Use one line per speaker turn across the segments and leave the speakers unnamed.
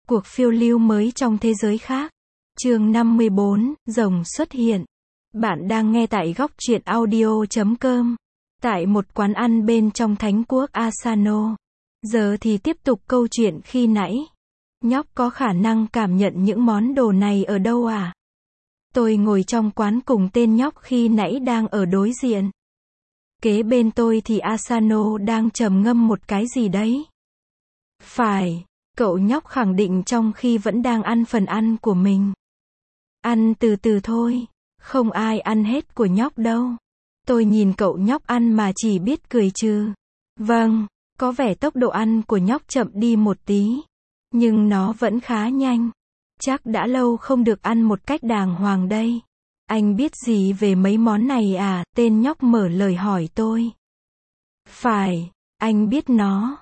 Cuộc phiêu lưu mới trong thế giới khác. Chương 54, rồng xuất hiện. Bạn đang nghe tại góc truyện audio.com. Tại một quán ăn bên trong Thánh quốc Asano. Giờ thì tiếp tục câu chuyện khi nãy. Nhóc có khả năng cảm nhận những món đồ này ở đâu à? Tôi ngồi trong quán cùng tên nhóc khi nãy đang ở đối diện. Kế bên tôi thì Asano đang trầm ngâm một cái gì đấy. Phải, cậu nhóc khẳng định trong khi vẫn đang ăn phần ăn của mình. Ăn từ từ thôi, không ai ăn hết của nhóc đâu. Tôi nhìn cậu nhóc ăn mà chỉ biết cười trừ. Vâng, có vẻ tốc độ ăn của nhóc chậm đi một tí. Nhưng nó vẫn khá nhanh. Chắc đã lâu không được ăn một cách đàng hoàng đây. Anh biết gì về mấy món này à? Tên nhóc mở lời hỏi tôi. Phải, anh biết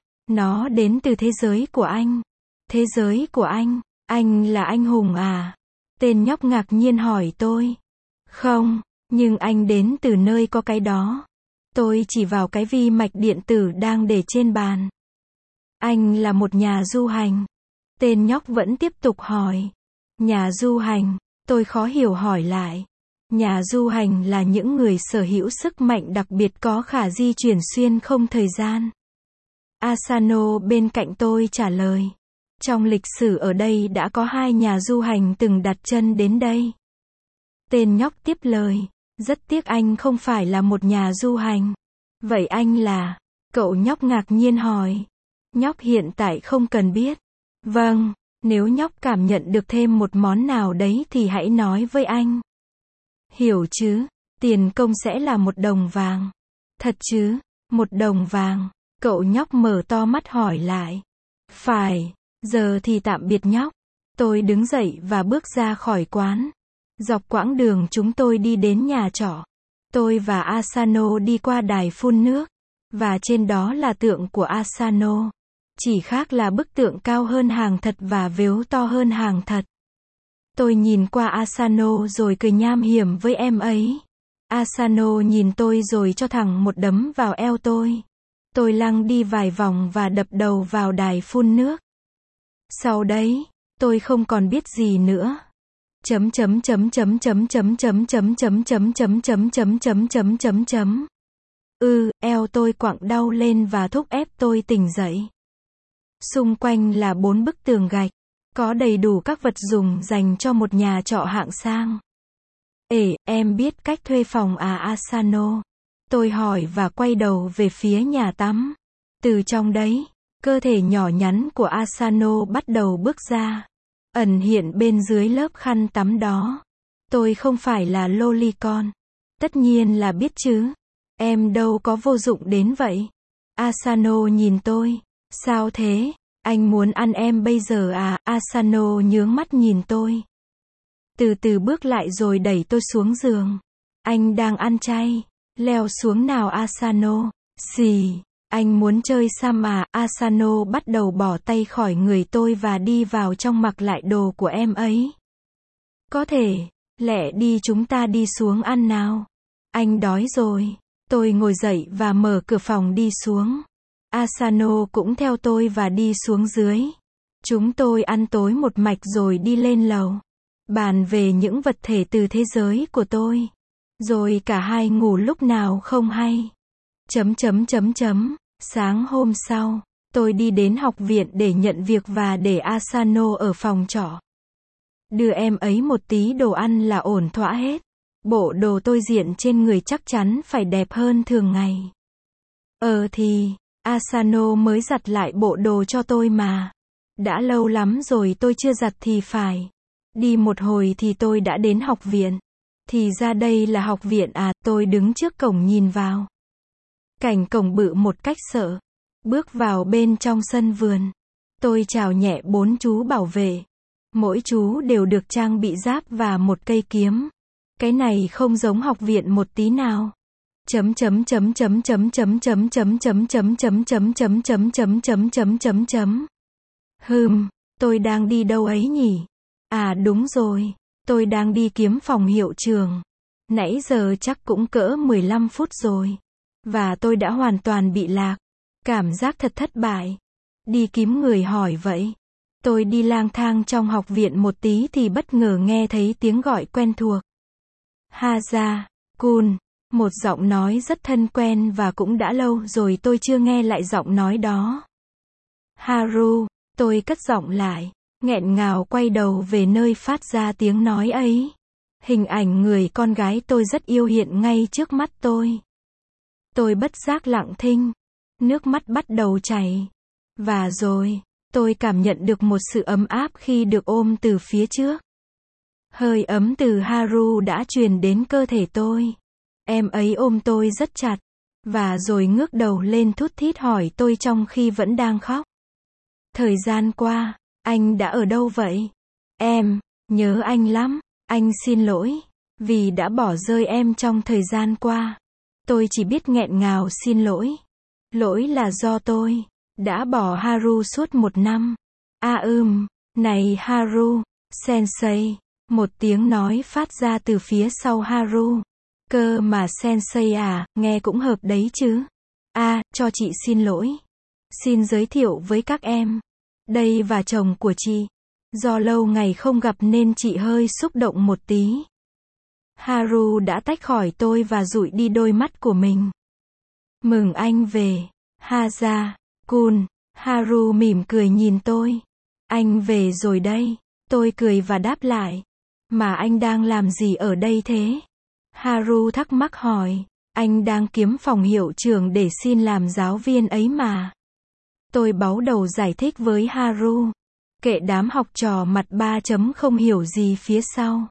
nó đến từ thế giới của anh. Thế giới của anh là anh hùng à? Tên nhóc ngạc nhiên hỏi tôi. Không, nhưng anh đến từ nơi có cái đó. Tôi chỉ vào cái vi mạch điện tử đang để trên bàn. Anh là một nhà du hành. Tên nhóc vẫn tiếp tục hỏi. Nhà du hành, tôi khó hiểu hỏi lại. Nhà du hành là những người sở hữu sức mạnh đặc biệt có khả di chuyển xuyên không thời gian. Asano bên cạnh tôi trả lời. Trong lịch sử ở đây đã có 2 nhà du hành từng đặt chân đến đây. Tên nhóc tiếp lời. Rất tiếc anh không phải là một nhà du hành. Vậy anh là? Cậu nhóc ngạc nhiên hỏi. Nhóc hiện tại không cần biết. Vâng, nếu nhóc cảm nhận được thêm một món nào đấy thì hãy nói với anh. Hiểu chứ, tiền công sẽ là 1 đồng vàng. Thật chứ, 1 đồng vàng. Cậu nhóc mở to mắt hỏi lại. Phải, giờ thì tạm biệt nhóc. Tôi đứng dậy và bước ra khỏi quán. Dọc quãng đường chúng tôi đi đến nhà trọ. Tôi và Asano đi qua đài phun nước. Và trên đó là tượng của Asano. Chỉ khác là bức tượng cao hơn hàng thật và vếu to hơn hàng thật. Tôi nhìn qua Asano rồi cười nham hiểm với em ấy. Asano nhìn tôi rồi cho thẳng một đấm vào eo tôi. Tôi lăn đi vài vòng và đập đầu vào đài phun nước. Sau đấy, tôi không còn biết gì nữa. Eo tôi quặn đau lên và thúc ép tôi tỉnh dậy. Xung quanh là 4 bức tường gạch. Có đầy đủ các vật dùng dành cho một nhà trọ hạng sang. Em biết cách thuê phòng à Asano? Tôi hỏi và quay đầu về phía nhà tắm. Từ trong đấy, cơ thể nhỏ nhắn của Asano bắt đầu bước ra. Ẩn hiện bên dưới lớp khăn tắm đó. Tôi không phải là lolicon. Tất nhiên là biết chứ. Em đâu có vô dụng đến vậy. Asano nhìn tôi. Sao thế? Anh muốn ăn em bây giờ à? Asano nhướng mắt nhìn tôi. Từ từ bước lại rồi đẩy tôi xuống giường. Anh đang ăn chay. Leo xuống nào Asano. Xì. Anh muốn chơi Sam à? Asano bắt đầu bỏ tay khỏi người tôi và đi vào trong mặc lại đồ của em ấy. Có thể. Lẹ đi chúng ta đi xuống ăn nào. Anh đói rồi. Tôi ngồi dậy và mở cửa phòng đi xuống. Asano cũng theo tôi và đi xuống dưới. Chúng tôi ăn tối một mạch rồi đi lên lầu. Bàn về những vật thể từ thế giới của tôi. Rồi cả hai ngủ lúc nào không hay. Sáng hôm sau, tôi đi đến học viện để nhận việc và để Asano ở phòng trọ. Đưa em ấy một tí đồ ăn là ổn thỏa hết. Bộ đồ tôi diện trên người chắc chắn phải đẹp hơn thường ngày. Thì, Asano mới giặt lại bộ đồ cho tôi mà. Đã lâu lắm rồi tôi chưa giặt thì phải. Đi một hồi thì tôi đã đến học viện. Thì ra đây là học viện à? Tôi đứng trước cổng nhìn vào. Cảnh cổng bự một cách sợ. Bước vào bên trong sân vườn. Tôi chào nhẹ 4 chú bảo vệ. Mỗi chú đều được trang bị giáp và một cây kiếm. Cái này không giống học viện một tí nào. Tôi đang đi đâu ấy nhỉ? À đúng rồi, tôi đang đi kiếm phòng hiệu trường. Nãy giờ chắc cũng cỡ 15 phút rồi. Và tôi đã hoàn toàn bị lạc. Cảm giác thật thất bại. Đi kiếm người hỏi vậy. Tôi đi lang thang trong học viện một tí thì bất ngờ nghe thấy tiếng gọi quen thuộc. Haza-kun, một giọng nói rất thân quen và cũng đã lâu rồi tôi chưa nghe lại giọng nói đó. Haru, tôi cất giọng lại, nghẹn ngào quay đầu về nơi phát ra tiếng nói ấy. Hình ảnh người con gái tôi rất yêu hiện ngay trước mắt tôi. Tôi bất giác lặng thinh, nước mắt bắt đầu chảy. Và rồi, tôi cảm nhận được một sự ấm áp khi được ôm từ phía trước. Hơi ấm từ Haru đã truyền đến cơ thể tôi. Em ấy ôm tôi rất chặt, và rồi ngước đầu lên thút thít hỏi tôi trong khi vẫn đang khóc. Thời gian qua, anh đã ở đâu vậy? Em nhớ anh lắm, anh xin lỗi, vì đã bỏ rơi em trong thời gian qua. Tôi chỉ biết nghẹn ngào xin lỗi. Lỗi là do tôi đã bỏ Haru suốt 1 năm. Này Haru, Sensei, một tiếng nói phát ra từ phía sau Haru. Cơ mà Sensei à, nghe cũng hợp đấy chứ. Cho chị xin lỗi. Xin giới thiệu với các em. Đây và chồng của chị. Do lâu ngày không gặp nên chị hơi xúc động một tí. Haru đã tách khỏi tôi và dụi đi đôi mắt của mình. Mừng anh về, Haza-kun. Haru mỉm cười nhìn tôi. Anh về rồi đây. Tôi cười và đáp lại. Mà anh đang làm gì ở đây thế? Haru thắc mắc hỏi. Anh đang kiếm phòng hiệu trưởng để xin làm giáo viên ấy mà. Tôi báu đầu giải thích với Haru. Kệ đám học trò mặt 3 chấm không hiểu gì phía sau.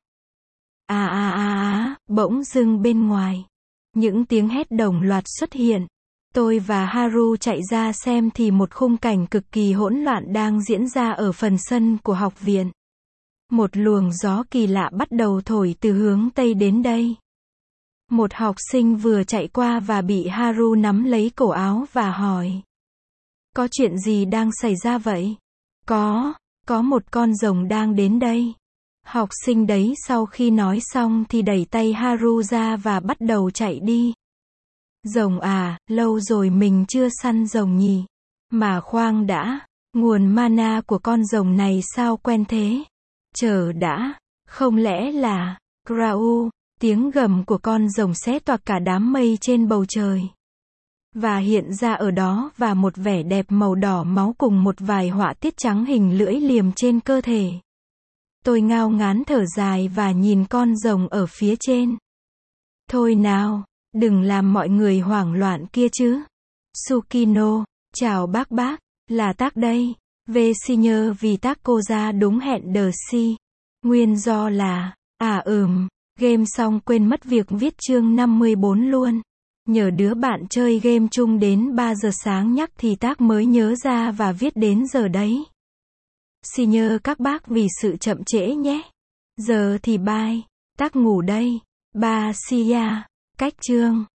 Bỗng dưng bên ngoài. Những tiếng hét đồng loạt xuất hiện. Tôi và Haru chạy ra xem thì một khung cảnh cực kỳ hỗn loạn đang diễn ra ở phần sân của học viện. Một luồng gió kỳ lạ bắt đầu thổi từ hướng Tây đến đây. Một học sinh vừa chạy qua và bị Haru nắm lấy cổ áo và hỏi. Có chuyện gì đang xảy ra vậy? Có một con rồng đang đến đây. Học sinh đấy sau khi nói xong thì đẩy tay Haru ra và bắt đầu chạy đi. Rồng à, lâu rồi mình chưa săn rồng nhỉ? Mà khoan đã, nguồn mana của con rồng này sao quen thế? Chờ đã, không lẽ là Grau? Tiếng gầm của con rồng xé toạc cả đám mây trên bầu trời. Và hiện ra ở đó và một vẻ đẹp màu đỏ máu cùng một vài họa tiết trắng hình lưỡi liềm trên cơ thể. Tôi ngao ngán thở dài và nhìn con rồng ở phía trên. Thôi nào, đừng làm mọi người hoảng loạn kia chứ. Tsukino, chào bác, là tác đây. Về senior vì tác cô ra đúng hẹn đờ si. Nguyên do là, game xong quên mất việc viết chương 54 luôn. Nhờ đứa bạn chơi game chung đến 3 giờ sáng nhắc thì tác mới nhớ ra và viết đến giờ đấy. Xin nhớ các bác vì sự chậm trễ nhé. Giờ thì bye. Tác ngủ đây. Ba see ya. Cách chương.